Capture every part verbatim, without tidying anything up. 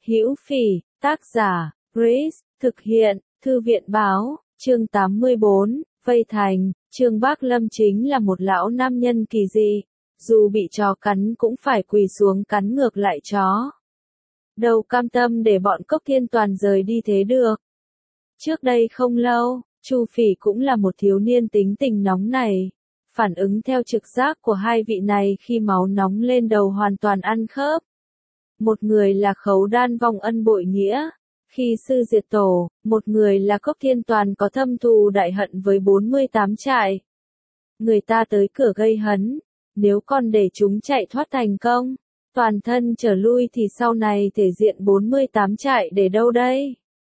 Hữu Phỉ, tác giả, Grace, thực hiện, Thư viện báo, chương tám mươi bốn, Vây Thành, Trương Bác Lâm chính là một lão nam nhân kỳ dị, dù bị chó cắn cũng phải quỳ xuống cắn ngược lại chó. Đâu cam tâm để bọn Cốc Thiên Toàn rời đi thế được. Trước đây không lâu, Chu Phỉ cũng là một thiếu niên tính tình nóng này. Phản ứng theo trực giác của hai vị này khi máu nóng lên đầu hoàn toàn ăn khớp. Một người là Khấu Đan vong ân bội nghĩa, khi sư diệt tổ, một người là Cốc Thiên Toàn có thâm thù đại hận với bốn mươi tám trại. Người ta tới cửa gây hấn, nếu còn để chúng chạy thoát thành công, toàn thân trở lui thì sau này thể diện bốn mươi tám trại để đâu đây?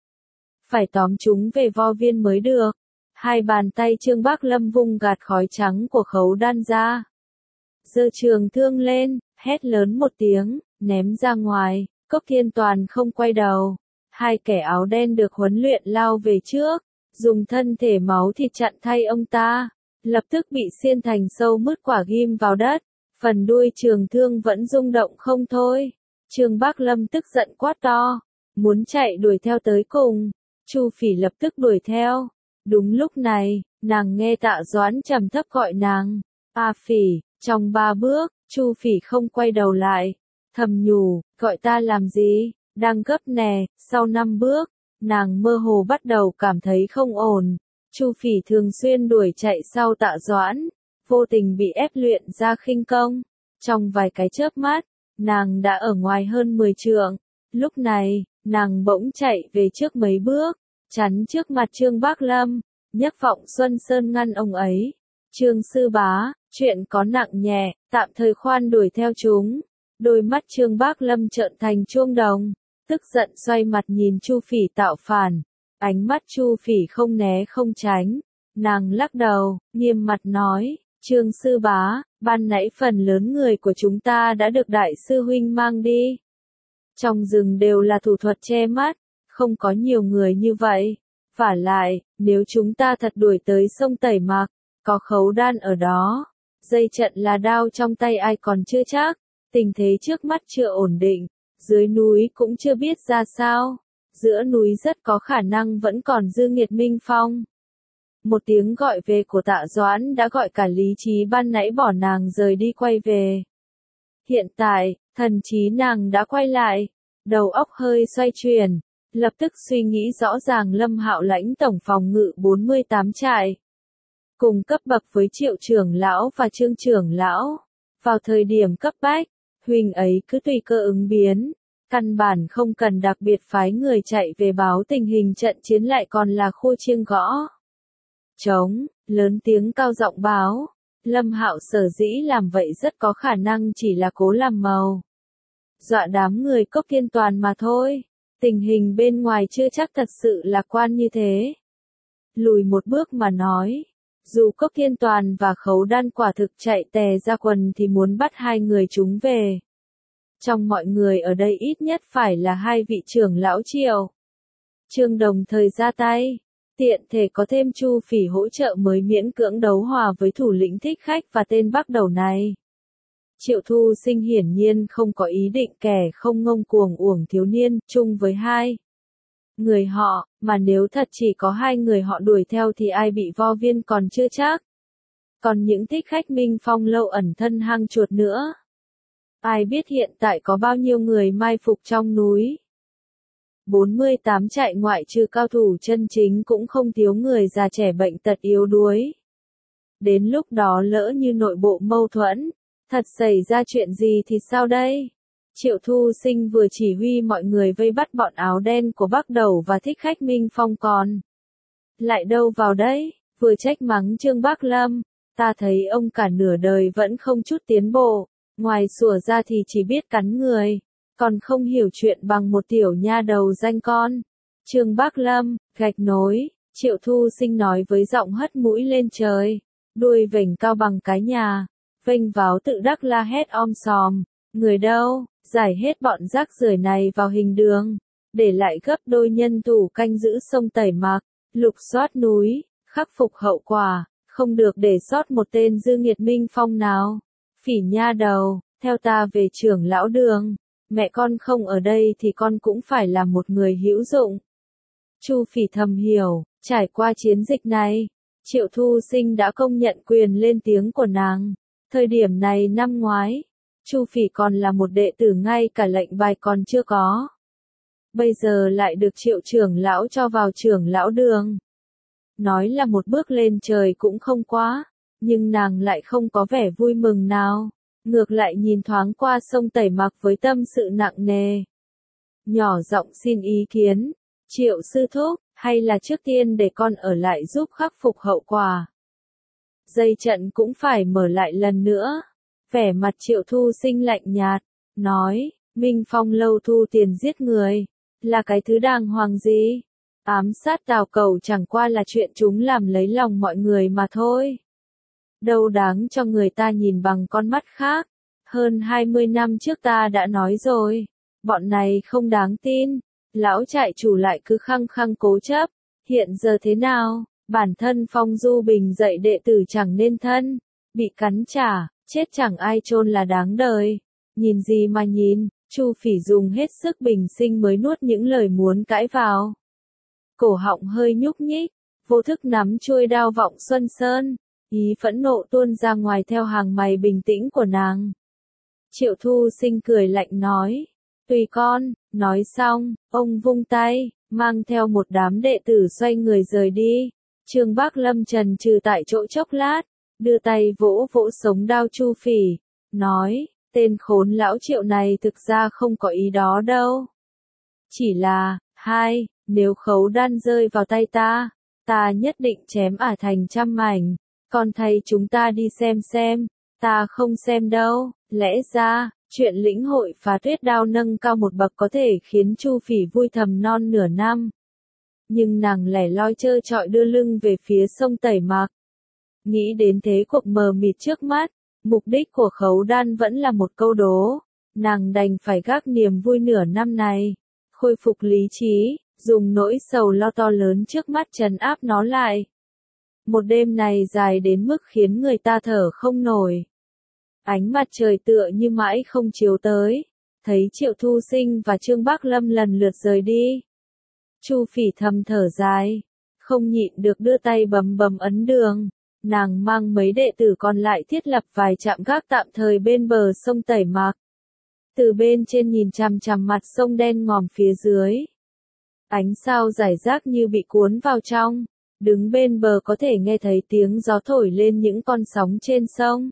Phải tóm chúng về vo viên mới được. Hai bàn tay Trương Bác Lâm vung gạt khói trắng của Khấu Đan ra. Giơ trường thương lên, hét lớn một tiếng, ném ra ngoài, Cốc Thiên Toàn không quay đầu. Hai kẻ áo đen được huấn luyện lao về trước, dùng thân thể máu thịt chặn thay ông ta, lập tức bị xiên thành sâu mứt quả ghim vào đất, phần đuôi trường thương vẫn rung động không thôi. Trương Bác Lâm tức giận quát to, muốn chạy đuổi theo tới cùng. Chu Phỉ lập tức đuổi theo. Đúng lúc này, nàng nghe Tạ Doãn trầm thấp gọi nàng, "A Phỉ." Trong ba bước, Chu Phỉ không quay đầu lại, thầm nhủ, gọi ta làm gì, đang gấp nè. Sau năm bước, nàng mơ hồ bắt đầu cảm thấy không ổn. Chu Phỉ thường xuyên đuổi chạy sau Tạ Doãn, vô tình bị ép luyện ra khinh công. Trong vài cái chớp mắt, nàng đã ở ngoài hơn mười trượng. Lúc này, nàng bỗng chạy về trước mấy bước, chắn trước mặt Trương Bác Lâm, nhấc Vọng Xuân Sơn ngăn ông ấy. "Trương sư bá, chuyện có nặng nhẹ, tạm thời khoan đuổi theo chúng." Đôi mắt Trương Bác Lâm trợn thành chuông đồng, tức giận xoay mặt nhìn Chu Phỉ tạo phản. Ánh mắt Chu Phỉ không né không tránh, nàng lắc đầu, nghiêm mặt nói, "Trương sư bá, ban nãy phần lớn người của chúng ta đã được đại sư huynh mang đi. Trong rừng đều là thủ thuật che mắt, không có nhiều người như vậy. Vả lại, nếu chúng ta thật đuổi tới sông Tẩy Mạc, có Khấu Đan ở đó, dây trận là đao trong tay ai còn chưa chắc, tình thế trước mắt chưa ổn định, dưới núi cũng chưa biết ra sao, giữa núi rất có khả năng vẫn còn dư nghiệt Minh Phong." Một tiếng gọi về của Tạ Doãn đã gọi cả lý trí ban nãy bỏ nàng rời đi quay về. Hiện tại, thần trí nàng đã quay lại, đầu óc hơi xoay chuyển, lập tức suy nghĩ rõ ràng Lâm Hạo lãnh tổng phòng ngự bốn mươi tám trại, cùng cấp bậc với Triệu trưởng lão và Trương trưởng lão. Vào thời điểm cấp bách, huynh ấy cứ tùy cơ ứng biến, căn bản không cần đặc biệt phái người chạy về báo tình hình trận chiến, lại còn là khua chiêng gõ trống, lớn tiếng cao giọng báo. Lâm Hạo sở dĩ làm vậy rất có khả năng chỉ là cố làm màu, dọa đám người Cốc Thiên Toàn mà thôi. Tình hình bên ngoài chưa chắc thật sự lạc quan như thế. Lùi một bước mà nói, dù Cốc Thiên Toàn và Khấu Đan quả thực chạy tè ra quần thì muốn bắt hai người chúng về, trong mọi người ở đây ít nhất phải là hai vị trưởng lão Triệu, Trương đồng thời ra tay, tiện thể có thêm Chu Phỉ hỗ trợ mới miễn cưỡng đấu hòa với thủ lĩnh Thích Khách và tên Bắc Đầu này. Triệu Thu Sinh hiển nhiên không có ý định kẻ không ngông cuồng uổng thiếu niên, chung với hai người họ, mà nếu thật chỉ có hai người họ đuổi theo thì ai bị vo viên còn chưa chắc. Còn những Thích Khách Minh Phong lâu ẩn thân hang chuột nữa, ai biết hiện tại có bao nhiêu người mai phục trong núi. bốn mươi tám trại ngoại trừ cao thủ chân chính cũng không thiếu người già trẻ bệnh tật yếu đuối. Đến lúc đó lỡ như nội bộ mâu thuẫn, thật xảy ra chuyện gì thì sao đây? Triệu Thu Sinh vừa chỉ huy mọi người vây bắt bọn áo đen của Bắc Đầu và Thích Khách Minh Phong, còn lại đâu vào đấy, vừa trách mắng Trương Bác Lâm, ta thấy ông cả nửa đời vẫn không chút tiến bộ, ngoài sủa ra thì chỉ biết cắn người, còn không hiểu chuyện bằng một tiểu nha đầu danh con. Trương Bác Lâm, gạch nối, Triệu Thu Sinh nói với giọng hất mũi lên trời, đuôi vểnh cao bằng cái nhà, vênh váo tự đắc la hét om sòm, người đâu, giải hết bọn rác rưởi này vào hình đường, để lại gấp đôi nhân thủ canh giữ sông Tẩy Mạc, lục soát núi, khắc phục hậu quả, không được để sót một tên dư nghiệt Minh Phong nào. Phỉ nha đầu, theo ta về trưởng lão đường. mẹ con không ở đây thì con cũng phải là một người hữu dụng. Chu Phỉ thầm hiểu, trải qua chiến dịch này, Triệu Thu Sinh đã công nhận quyền lên tiếng của nàng. Thời điểm này năm ngoái, Chu Phỉ còn là một đệ tử ngay cả lệnh bài còn chưa có. Bây giờ lại được Triệu trưởng lão cho vào trưởng lão đường. Nói là một bước lên trời cũng không quá, nhưng nàng lại không có vẻ vui mừng nào, ngược lại nhìn thoáng qua sông Tẩy Mặc với tâm sự nặng nề. Nhỏ giọng xin ý kiến, Triệu sư thúc, hay là trước tiên để con ở lại giúp khắc phục hậu quả. Dây trận cũng phải mở lại lần nữa. Vẻ mặt Triệu Thu Sinh lạnh nhạt, nói, Minh Phong lâu thu tiền giết người, là cái thứ đàng hoàng gì? Ám sát Tào Cẩu chẳng qua là chuyện chúng làm lấy lòng mọi người mà thôi. Đâu đáng cho người ta nhìn bằng con mắt khác. Hơn hai mươi năm trước ta đã nói rồi, bọn này không đáng tin. Lão trại chủ lại cứ khăng khăng cố chấp. Hiện giờ thế nào? Bản thân Phong Du Bình dạy đệ tử chẳng nên thân, bị cắn trả, chết chẳng ai chôn là đáng đời. Nhìn gì mà nhìn, Chu Phỉ dùng hết sức bình sinh mới nuốt những lời muốn cãi vào. Cổ họng hơi nhúc nhích, vô thức nắm chuôi đao Vọng Xuân Sơn, ý phẫn nộ tuôn ra ngoài theo hàng mày bình tĩnh của nàng. Triệu Thu Sinh cười lạnh nói, tùy con, nói xong, ông vung tay, mang theo một đám đệ tử xoay người rời đi. Trương Bác Lâm trần trừ tại chỗ chốc lát, đưa tay vỗ vỗ sống đao Chu Phỉ, nói, tên khốn lão Triệu này thực ra không có ý đó đâu. Chỉ là, hai, nếu khấu đan rơi vào tay ta, ta nhất định chém ả thành trăm mảnh, còn thầy chúng ta đi xem xem, ta không xem đâu, lẽ ra, chuyện lĩnh hội phá tuyết đao nâng cao một bậc có thể khiến Chu Phỉ vui thầm non nửa năm. Nhưng nàng lẻ loi trơ trọi đưa lưng về phía sông Tẩy Mặc. Nghĩ đến thế cuộc mờ mịt trước mắt, mục đích của khấu đan vẫn là một câu đố. Nàng đành phải gác niềm vui nửa năm này, khôi phục lý trí, dùng nỗi sầu lo to lớn trước mắt trấn áp nó lại. Một đêm này dài đến mức khiến người ta thở không nổi. Ánh mặt trời tựa như mãi không chiếu tới, thấy Triệu Thu Sinh và Trương Bác Lâm lần lượt rời đi. Chu Phỉ thầm thở dài, không nhịn được đưa tay bấm bấm ấn đường. Nàng mang mấy đệ tử còn lại thiết lập vài trạm gác tạm thời bên bờ sông Tẩy Mặc. Từ bên trên nhìn chằm chằm mặt sông đen ngòm phía dưới. Ánh sao rải rác như bị cuốn vào trong. Đứng bên bờ có thể nghe thấy tiếng gió thổi lên những con sóng trên sông.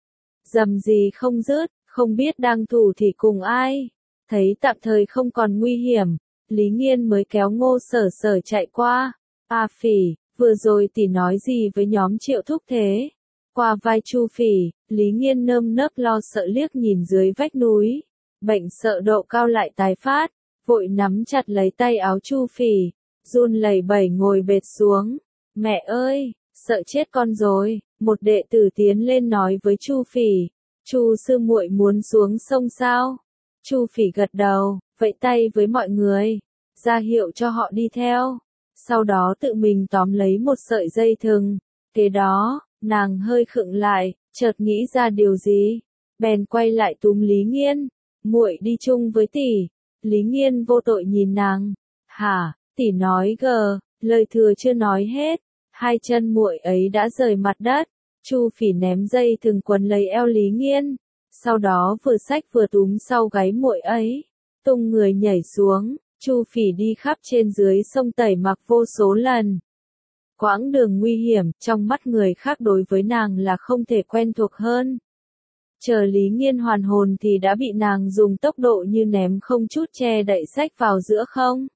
Dầm gì không dứt, không biết đang thủ thì cùng ai. Thấy tạm thời không còn nguy hiểm, Lý Nghiên mới kéo Ngô Sở Sở chạy qua. A Phỉ, vừa rồi tỷ nói gì với nhóm Triệu thúc thế? Qua vai Chu Phỉ, Lý Nghiên nơm nớp lo sợ liếc nhìn dưới vách núi. Bệnh sợ độ cao lại tái phát, vội nắm chặt lấy tay áo Chu Phỉ, run lẩy bẩy ngồi bệt xuống. Mẹ ơi, sợ chết con rồi. Một đệ tử tiến lên nói với Chu Phỉ, Chu sư muội muốn xuống sông sao? Chu Phỉ gật đầu, vẫy tay với mọi người, ra hiệu cho họ đi theo. Sau đó tự mình tóm lấy một sợi dây thừng. Kế đó, nàng hơi khựng lại, chợt nghĩ ra điều gì, bèn quay lại túm Lý Nghiên, muội đi chung với tỷ. Lý Nghiên vô tội nhìn nàng, hả? Tỷ nói gờ, lời thừa chưa nói hết, hai chân muội ấy đã rời mặt đất. Chu Phỉ ném dây thừng quấn lấy eo Lý Nghiên, sau đó vừa xách vừa túm sau gáy muội ấy, tung người nhảy xuống. Chu Phỉ đi khắp trên dưới sông Tẩy Mặc vô số lần. Quãng đường nguy hiểm, trong mắt người khác đối với nàng là không thể quen thuộc hơn. Chờ Lý Nghiên hoàn hồn thì đã bị nàng dùng tốc độ như ném không chút che đậy xách vào giữa không.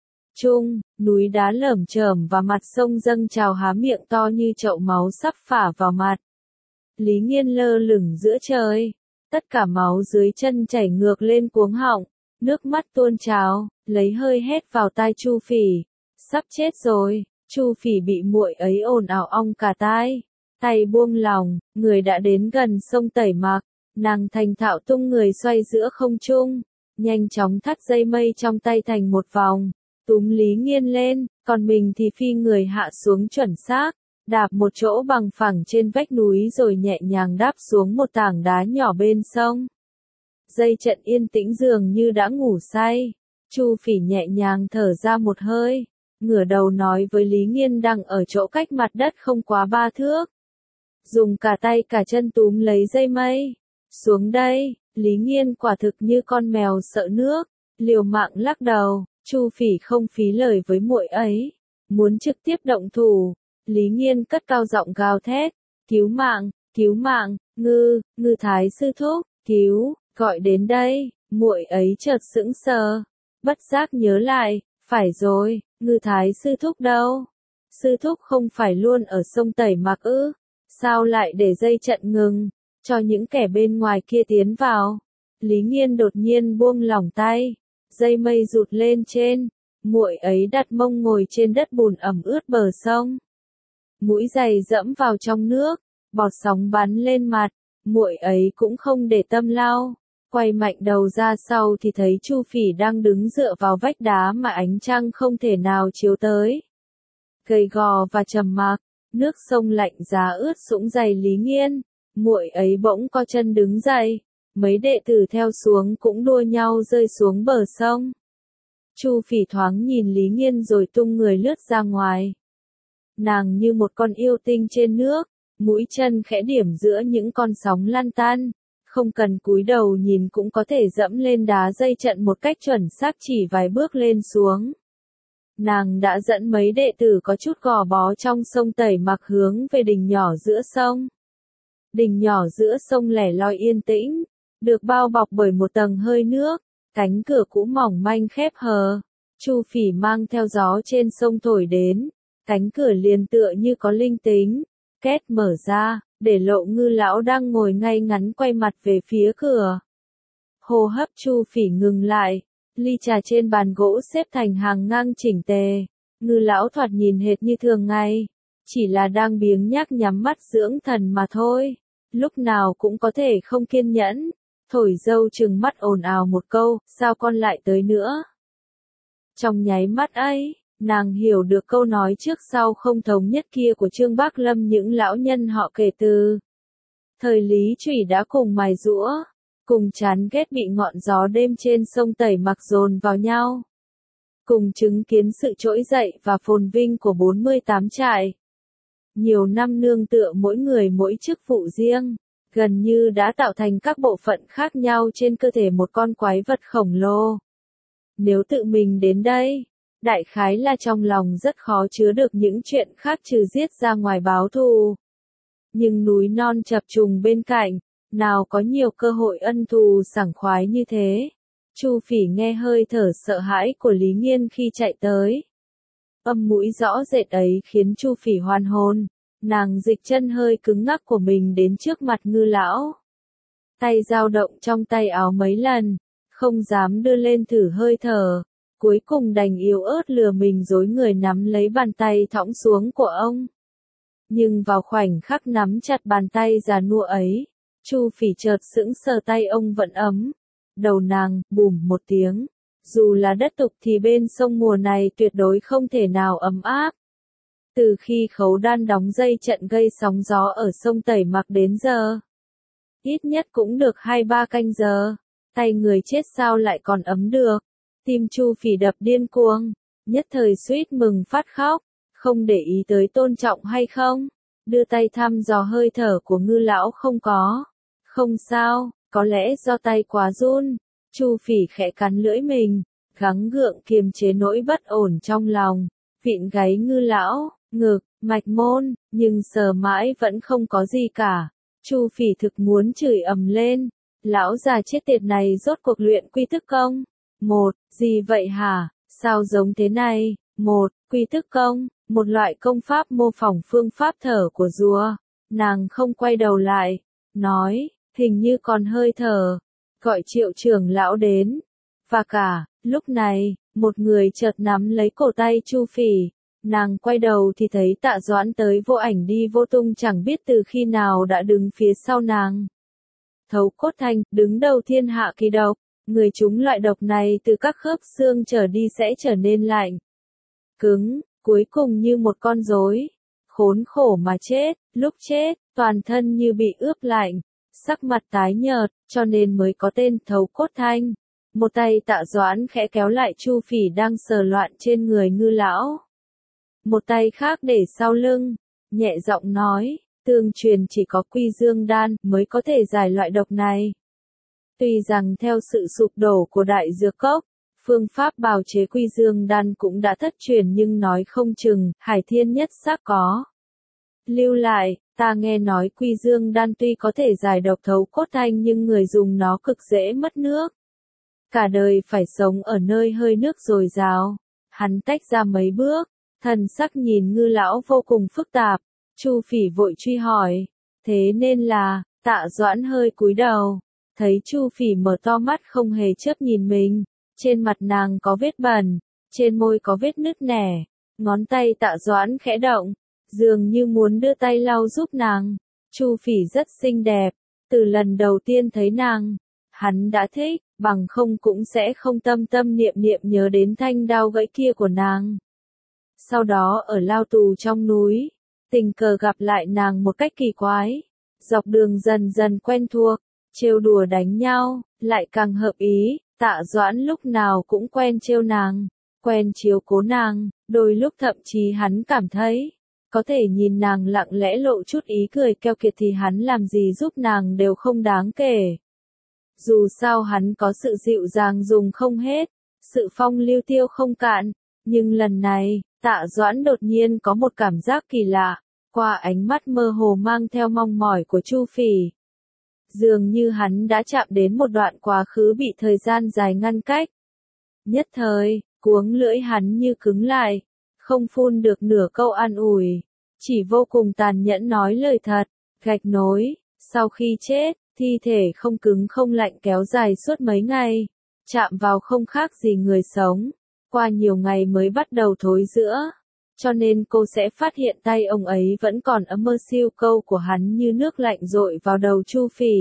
Trung, núi đá lởm chởm và mặt sông dâng trào há miệng to như chậu máu sắp phả vào mặt. Lý Nghiên lơ lửng giữa trời, tất cả máu dưới chân chảy ngược lên cuống họng, nước mắt tuôn trào, lấy hơi hét vào tai Chu Phỉ, sắp chết rồi. Chu Phỉ bị muội ấy ồn ào ong cả tai, tay buông lỏng, người đã đến gần sông Tẩy Mặc, nàng thành thạo tung người xoay giữa không trung, nhanh chóng thắt dây mây trong tay thành một vòng, túm Lý Nghiên lên, còn mình thì phi người hạ xuống chuẩn xác, đạp một chỗ bằng phẳng trên vách núi rồi nhẹ nhàng đáp xuống một tảng đá nhỏ bên sông. Dây trận yên tĩnh dường như đã ngủ say. Chu Phỉ nhẹ nhàng thở ra một hơi, ngửa đầu nói với Lý Nghiên đang ở chỗ cách mặt đất không quá ba thước. Dùng cả tay cả chân túm lấy dây mây. Xuống đây, Lý Nghiên quả thực như con mèo sợ nước, liều mạng lắc đầu. Chu Phỉ không phí lời với muội ấy, muốn trực tiếp động thủ. Lý Nghiên cất cao giọng gào thét, cứu mạng, cứu mạng, ngư, ngư thái sư thúc, cứu, gọi đến đây. Muội ấy chợt sững sờ, bất giác nhớ lại, phải rồi, ngư thái sư thúc đâu? Sư thúc không phải luôn ở sông Tẩy Mạc ư? Sao lại để dây trận ngừng, cho những kẻ bên ngoài kia tiến vào? Lý Nghiên đột nhiên buông lỏng tay, dây mây rụt lên trên, muội ấy đặt mông ngồi trên đất bùn ẩm ướt bờ sông. Mũi giày dẫm vào trong nước, bọt sóng bắn lên mặt, muội ấy cũng không để tâm lau, quay mạnh đầu ra sau thì thấy Chu Phỉ đang đứng dựa vào vách đá mà ánh trăng không thể nào chiếu tới. Gầy gò và trầm mặc, nước sông lạnh giá ướt sũng giày Lý Nghiên, muội ấy bỗng co chân đứng dậy, mấy đệ tử theo xuống cũng đua nhau rơi xuống bờ sông. Chu Phỉ thoáng nhìn Lý Nghiên rồi tung người lướt ra ngoài. Nàng như một con yêu tinh trên nước, mũi chân khẽ điểm giữa những con sóng lăn tăn, không cần cúi đầu nhìn cũng có thể dẫm lên đá dây trận một cách chuẩn xác chỉ vài bước lên xuống. Nàng đã dẫn mấy đệ tử có chút gò bó trong sông Tẩy Mạc hướng về đình nhỏ giữa sông. Đình nhỏ giữa sông lẻ loi yên tĩnh, được bao bọc bởi một tầng hơi nước, cánh cửa cũ mỏng manh khép hờ. Chu Phỉ mang theo gió trên sông thổi đến, cánh cửa liền tựa như có linh tính, két mở ra, để lộ Ngư lão đang ngồi ngay ngắn quay mặt về phía cửa. Hô hấp Chu Phỉ ngừng lại, ly trà trên bàn gỗ xếp thành hàng ngang chỉnh tề. Ngư lão thoạt nhìn hệt như thường ngày, chỉ là đang biếng nhác nhắm mắt dưỡng thần mà thôi, lúc nào cũng có thể không kiên nhẫn. Thổi dâu trừng mắt ồn ào một câu, sao con lại tới nữa? Trong nháy mắt ấy, nàng hiểu được câu nói trước sau không thống nhất kia của Trương Bác Lâm những lão nhân họ kể từ. Thời Lý Trụy đã cùng mài giũa, cùng chán ghét bị ngọn gió đêm trên sông Tẩy Mạc dồn vào nhau. Cùng chứng kiến sự trỗi dậy và phồn vinh của bốn mươi tám trại. Nhiều năm nương tựa mỗi người mỗi chức vụ riêng, gần như đã tạo thành các bộ phận khác nhau trên cơ thể một con quái vật khổng lồ. Nếu tự mình đến đây, đại khái là trong lòng rất khó chứa được những chuyện khác trừ giết ra ngoài báo thù. Nhưng núi non chập trùng bên cạnh, nào có nhiều cơ hội ân thù sảng khoái như thế. Chu Phỉ nghe hơi thở sợ hãi của Lý Nghiên khi chạy tới. Âm mũi rõ rệt ấy khiến Chu Phỉ hoàn hồn, nàng dịch chân hơi cứng ngắc của mình đến trước mặt Ngư lão. Tay dao động trong tay áo mấy lần, không dám đưa lên thử hơi thở, cuối cùng đành yếu ớt lừa mình dối người nắm lấy bàn tay thõng xuống của ông. Nhưng vào khoảnh khắc nắm chặt bàn tay già nua ấy, Chu Phỉ chợt sững sờ, tay ông vẫn ấm. Đầu nàng, bùm một tiếng. Dù là đất tục thì bên sông mùa này tuyệt đối không thể nào ấm áp. Từ khi Khấu Đan đóng dây trận gây sóng gió ở sông Tẩy Mạc đến giờ, ít nhất cũng được hai ba canh giờ. Tay người chết sao lại còn ấm được. Tim Chu Phỉ đập điên cuồng, nhất thời suýt mừng phát khóc, không để ý tới tôn trọng hay không. Đưa tay thăm dò hơi thở của Ngư lão không có. Không sao, có lẽ do tay quá run. Chu Phỉ khẽ cắn lưỡi mình, gắng gượng kiềm chế nỗi bất ổn trong lòng. Vịn gáy Ngư lão, ngực, mạch môn, nhưng sờ mãi vẫn không có gì cả. Chu Phỉ thực muốn chửi ầm lên. Lão già chết tiệt này rốt cuộc luyện quy tức công. Một, gì vậy hả? Sao giống thế này? Một, quy tức công, một loại công pháp mô phỏng phương pháp thở của rùa. Nàng không quay đầu lại, nói, hình như còn hơi thở. Gọi Triệu trưởng lão đến. Và cả, lúc này, một người chợt nắm lấy cổ tay Chu Phỉ. Nàng quay đầu thì thấy Tạ Doãn tới vô ảnh đi vô tung, chẳng biết từ khi nào đã đứng phía sau nàng. Thấu cốt thanh, đứng đầu thiên hạ kỳ độc, người trúng loại độc này từ các khớp xương trở đi sẽ trở nên lạnh, cứng, cuối cùng như một con rối, khốn khổ mà chết. Lúc chết, toàn thân như bị ướp lạnh, sắc mặt tái nhợt, cho nên mới có tên Thấu Cốt Thanh. Một tay Tạ Doãn khẽ kéo lại Chu Phỉ đang sờ loạn trên người Ngư lão. Một tay khác để sau lưng, nhẹ giọng nói, tương truyền chỉ có Quy Dương đan mới có thể giải loại độc này. Tuy rằng theo sự sụp đổ của Đại Dược Cốc, phương pháp bào chế Quy Dương đan cũng đã thất truyền, nhưng nói không chừng, Hải Thiên nhất xác có lưu lại. Ta nghe nói Quy Dương đan tuy có thể giải độc Thấu Cốt Thanh nhưng người dùng nó cực dễ mất nước. Cả đời phải sống ở nơi hơi nước dồi dào. Hắn tách ra mấy bước, thần sắc nhìn Ngư lão vô cùng phức tạp. Chu Phỉ vội truy hỏi, thế nên là, Tạ Doãn hơi cúi đầu, thấy Chu Phỉ mở to mắt không hề chớp nhìn mình, trên mặt nàng có vết bẩn, trên môi có vết nứt nẻ, ngón tay Tạ Doãn khẽ động, dường như muốn đưa tay lau giúp nàng. Chu Phỉ rất xinh đẹp, từ lần đầu tiên thấy nàng, hắn đã thích, bằng không cũng sẽ không tâm tâm niệm niệm nhớ đến thanh đao gãy kia của nàng. Sau đó ở lao tù trong núi, tình cờ gặp lại nàng một cách kỳ quái, dọc đường dần dần quen thuộc, trêu đùa đánh nhau, lại càng hợp ý. Tạ Doãn lúc nào cũng quen trêu nàng, quen chiếu cố nàng, đôi lúc thậm chí hắn cảm thấy, có thể nhìn nàng lặng lẽ lộ chút ý cười keo kiệt thì hắn làm gì giúp nàng đều không đáng kể. Dù sao hắn có sự dịu dàng dùng không hết, sự phong lưu tiêu không cạn, nhưng lần này, Tạ Doãn đột nhiên có một cảm giác kỳ lạ, qua ánh mắt mơ hồ mang theo mong mỏi của Chu Phỉ. Dường như hắn đã chạm đến một đoạn quá khứ bị thời gian dài ngăn cách. Nhất thời, cuống lưỡi hắn như cứng lại, không phun được nửa câu an ủi, chỉ vô cùng tàn nhẫn nói lời thật, gạch nối, sau khi chết, thi thể không cứng không lạnh kéo dài suốt mấy ngày, chạm vào không khác gì người sống, qua nhiều ngày mới bắt đầu thối rữa, cho nên cô sẽ phát hiện tay ông ấy vẫn còn ấm mơ. Siêu câu của hắn như nước lạnh dội vào đầu Chu Phỉ.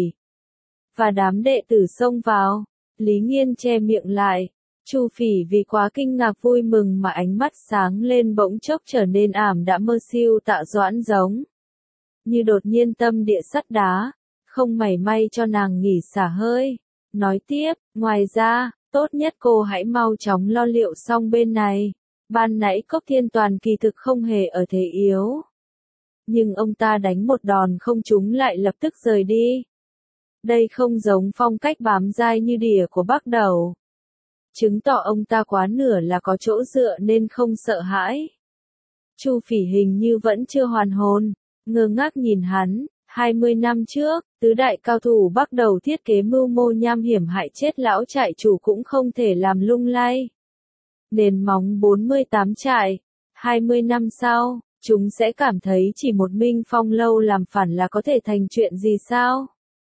Và đám đệ tử xông vào, Lý Nghiên che miệng lại, Chu Phỉ vì quá kinh ngạc vui mừng mà ánh mắt sáng lên bỗng chốc trở nên ảm đạm. Mơ Siêu Tạ Doãn giống như đột nhiên tâm địa sắt đá, không mảy may cho nàng nghỉ xả hơi. Nói tiếp, ngoài ra, tốt nhất cô hãy mau chóng lo liệu xong bên này. Ban nãy Cốc Thiên Toàn kỳ thực không hề ở thế yếu. Nhưng ông ta đánh một đòn không trúng lại lập tức rời đi. Đây không giống phong cách bám dai như đỉa của Bắc Đầu. Chứng tỏ ông ta quá nửa là có chỗ dựa nên không sợ hãi. Chu Phỉ hình như vẫn chưa hoàn hồn, ngơ ngác nhìn hắn. hai mươi năm trước, tứ đại cao thủ Bắc Đầu thiết kế mưu mô nham hiểm hại chết lão trại chủ cũng không thể làm lung lay. Nền móng bốn mươi tám trại, hai mươi năm sau, chúng sẽ cảm thấy chỉ một Minh Phong lâu làm phản là có thể thành chuyện gì sao?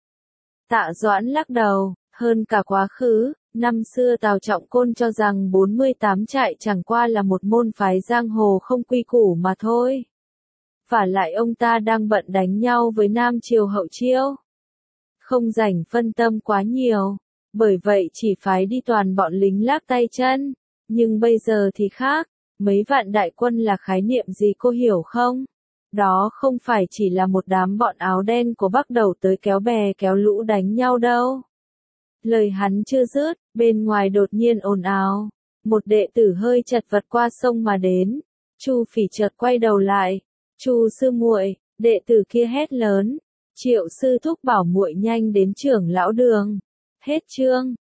Tạ Doãn lắc đầu, hơn cả quá khứ, năm xưa Tào Trọng Côn cho rằng bốn mươi tám trại chẳng qua là một môn phái giang hồ không quy củ mà thôi. Vả lại ông ta đang bận đánh nhau với Nam Triều Hậu Chiêu. Không rảnh phân tâm quá nhiều, bởi vậy chỉ phái đi toàn bọn lính lác tay chân. Nhưng bây giờ thì khác, mấy vạn đại quân là khái niệm gì cô hiểu không? Đó không phải chỉ là một đám bọn áo đen của Bắc Đầu tới kéo bè kéo lũ đánh nhau đâu. Lời hắn chưa dứt, bên ngoài đột nhiên ồn ào, một đệ tử hơi chật vật qua sông mà đến. Chu Phỉ chợt quay đầu lại, Chu sư muội, đệ tử kia hét lớn, Triệu sư thúc bảo muội nhanh đến trưởng lão đường. Hết chương.